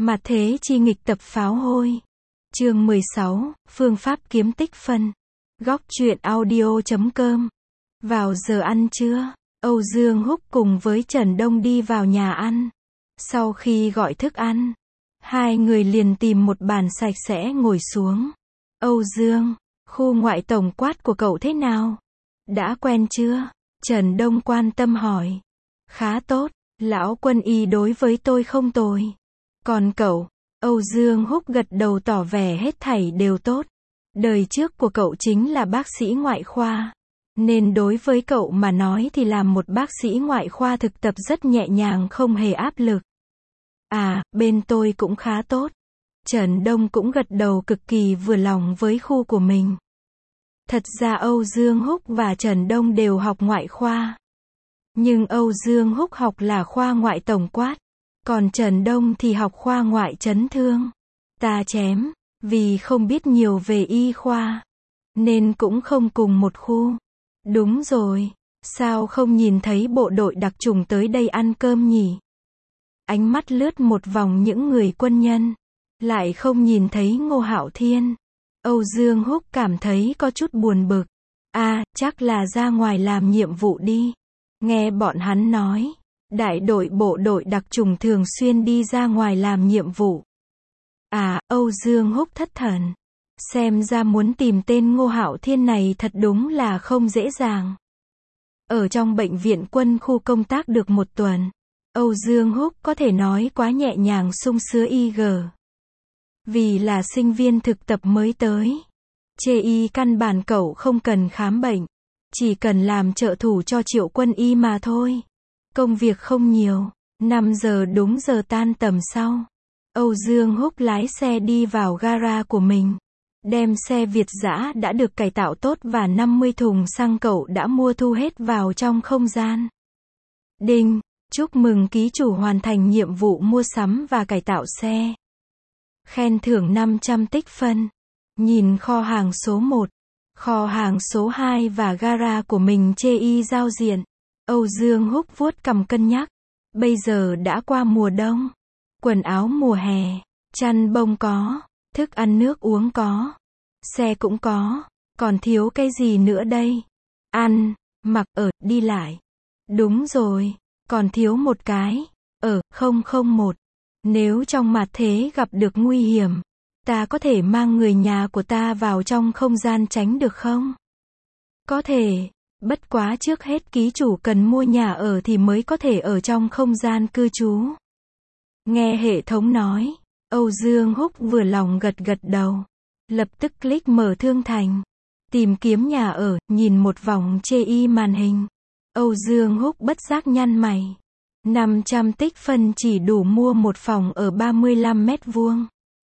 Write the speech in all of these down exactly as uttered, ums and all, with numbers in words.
Mạt thế chi nghịch tập pháo hôi. Chương mười sáu, phương pháp kiếm tích phân. Góc truyện audio chấm com. Vào giờ ăn trưa, Âu Dương Húc cùng với Trần Đông đi vào nhà ăn. Sau khi gọi thức ăn, hai người liền tìm một bàn sạch sẽ ngồi xuống. Âu Dương, khu ngoại tổng quát của cậu thế nào? Đã quen chưa? Trần Đông quan tâm hỏi. Khá tốt, lão quân y đối với tôi không tồi. Còn cậu? Âu Dương Húc gật đầu tỏ vẻ hết thảy đều tốt. Đời trước của cậu chính là bác sĩ ngoại khoa. Nên đối với cậu mà nói thì làm một bác sĩ ngoại khoa thực tập rất nhẹ nhàng, không hề áp lực. À, bên tôi cũng khá tốt. Trần Đông cũng gật đầu cực kỳ vừa lòng với khu của mình. Thật ra Âu Dương Húc và Trần Đông đều học ngoại khoa. Nhưng Âu Dương Húc học là khoa ngoại tổng quát. Còn Trần Đông thì học khoa ngoại chấn thương. Ta chém, vì không biết nhiều về y khoa. Nên cũng không cùng một khu. Đúng rồi, sao không nhìn thấy bộ đội đặc chủng tới đây ăn cơm nhỉ? Ánh mắt lướt một vòng những người quân nhân. Lại không nhìn thấy Ngô Hạo Thiên. Âu Dương Húc cảm thấy có chút buồn bực. À, chắc là ra ngoài làm nhiệm vụ đi. Nghe bọn hắn nói, đại đội bộ đội đặc chủng thường xuyên đi ra ngoài làm nhiệm vụ. À, Âu Dương Húc thất thần. Xem ra muốn tìm tên Ngô Hạo Thiên này thật đúng là không dễ dàng. Ở trong bệnh viện quân khu công tác được một tuần, Âu Dương Húc có thể nói quá nhẹ nhàng sung sướng y gờ. Vì là sinh viên thực tập mới tới. Chê y căn bản cậu không cần khám bệnh. Chỉ cần làm trợ thủ cho Triệu Quân y mà thôi. Công việc không nhiều. năm giờ đúng giờ tan tầm sau. Âu Dương Húc lái xe đi vào gara của mình. Đem xe Việt dã đã được cải tạo tốt và năm mươi thùng xăng cậu đã mua thu hết vào trong không gian. Đinh, chúc mừng ký chủ hoàn thành nhiệm vụ mua sắm và cải tạo xe. Khen thưởng năm trăm tích phân. Nhìn kho hàng số một, kho hàng số hai và gara của mình chê y giao diện. Âu Dương Húc vuốt cằm cân nhắc. Bây giờ đã qua mùa đông. Quần áo mùa hè, chăn bông có, thức ăn nước uống có, xe cũng có, còn thiếu cái gì nữa đây? Ăn, mặc, ở, đi lại. Đúng rồi, còn thiếu một cái, ở, không không một. Nếu trong mạt thế gặp được nguy hiểm, ta có thể mang người nhà của ta vào trong không gian tránh được không? Có thể, bất quá trước hết ký chủ cần mua nhà ở thì mới có thể ở trong không gian cư trú. Nghe hệ thống nói, Âu Dương Húc vừa lòng gật gật đầu. Lập tức click mở thương thành. Tìm kiếm nhà ở, nhìn một vòng chê y màn hình. Âu Dương Húc bất giác nhăn mày. năm trăm tích phân chỉ đủ mua một phòng ở ba mươi lăm mét vuông.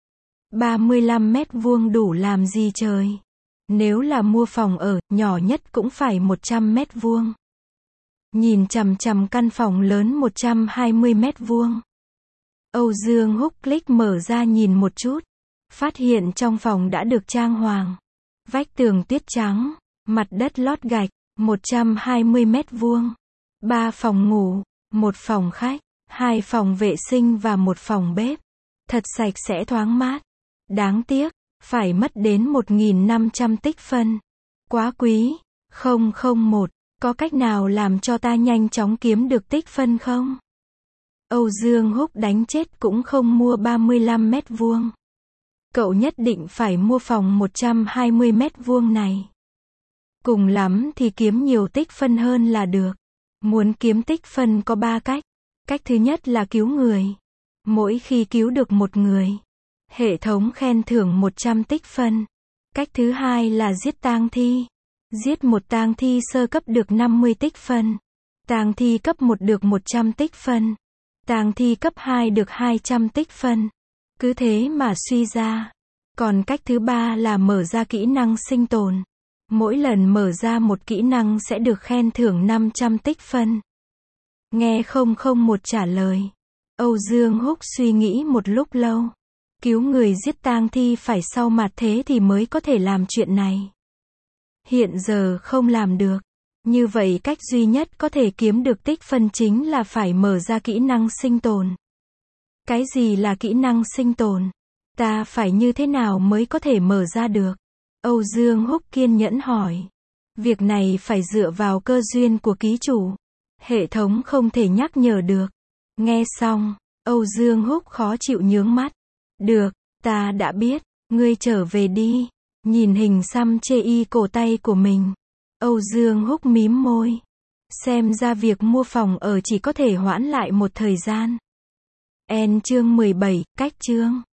ba mươi lăm mét vuông đủ làm gì trời? Nếu là mua phòng ở, nhỏ nhất cũng phải một trăm mét vuông. Nhìn chằm chằm căn phòng lớn một trăm hai mươi mét vuông. Âu Dương Húc click mở ra nhìn một chút. Phát hiện trong phòng đã được trang hoàng. Vách tường tuyết trắng, mặt đất lót gạch, một trăm hai mươi mét vuông. ba phòng ngủ, một phòng khách, hai phòng vệ sinh và một phòng bếp. Thật sạch sẽ thoáng mát. Đáng tiếc, phải mất đến một nghìn năm trăm tích phân. Quá quý. Không không một, có cách nào làm cho ta nhanh chóng kiếm được tích phân không? Âu Dương Húc đánh chết cũng không mua ba mươi lăm mét vuông. Cậu nhất định phải mua phòng một trăm hai mươi mét vuông này. Cùng lắm thì kiếm nhiều tích phân hơn là được. Muốn kiếm tích phân có ba cách. Cách thứ nhất là cứu người. Mỗi khi cứu được một người, hệ thống khen thưởng một trăm tích phân. Cách thứ hai là giết tang thi. Giết một tang thi sơ cấp được năm mươi tích phân. Tang thi cấp một được một trăm tích phân. Tang thi cấp hai được hai trăm tích phân. Cứ thế mà suy ra. Còn cách thứ ba là mở ra kỹ năng sinh tồn. Mỗi lần mở ra một kỹ năng sẽ được khen thưởng năm trăm tích phân. Nghe không không một trả lời. Âu Dương Húc suy nghĩ một lúc lâu. Cứu người giết tang thi phải sau mạt thế thì mới có thể làm chuyện này. Hiện giờ không làm được. Như vậy cách duy nhất có thể kiếm được tích phân chính là phải mở ra kỹ năng sinh tồn. Cái gì là kỹ năng sinh tồn? Ta phải như thế nào mới có thể mở ra được? Âu Dương Húc kiên nhẫn hỏi. Việc này phải dựa vào cơ duyên của ký chủ. Hệ thống không thể nhắc nhở được. Nghe xong, Âu Dương Húc khó chịu nhướng mắt. Được, ta đã biết, ngươi trở về đi. Nhìn hình xăm chê y cổ tay của mình. Âu Dương Húc mím môi. Xem ra việc mua phòng ở chỉ có thể hoãn lại một thời gian. En chương mười bảy, cách chương.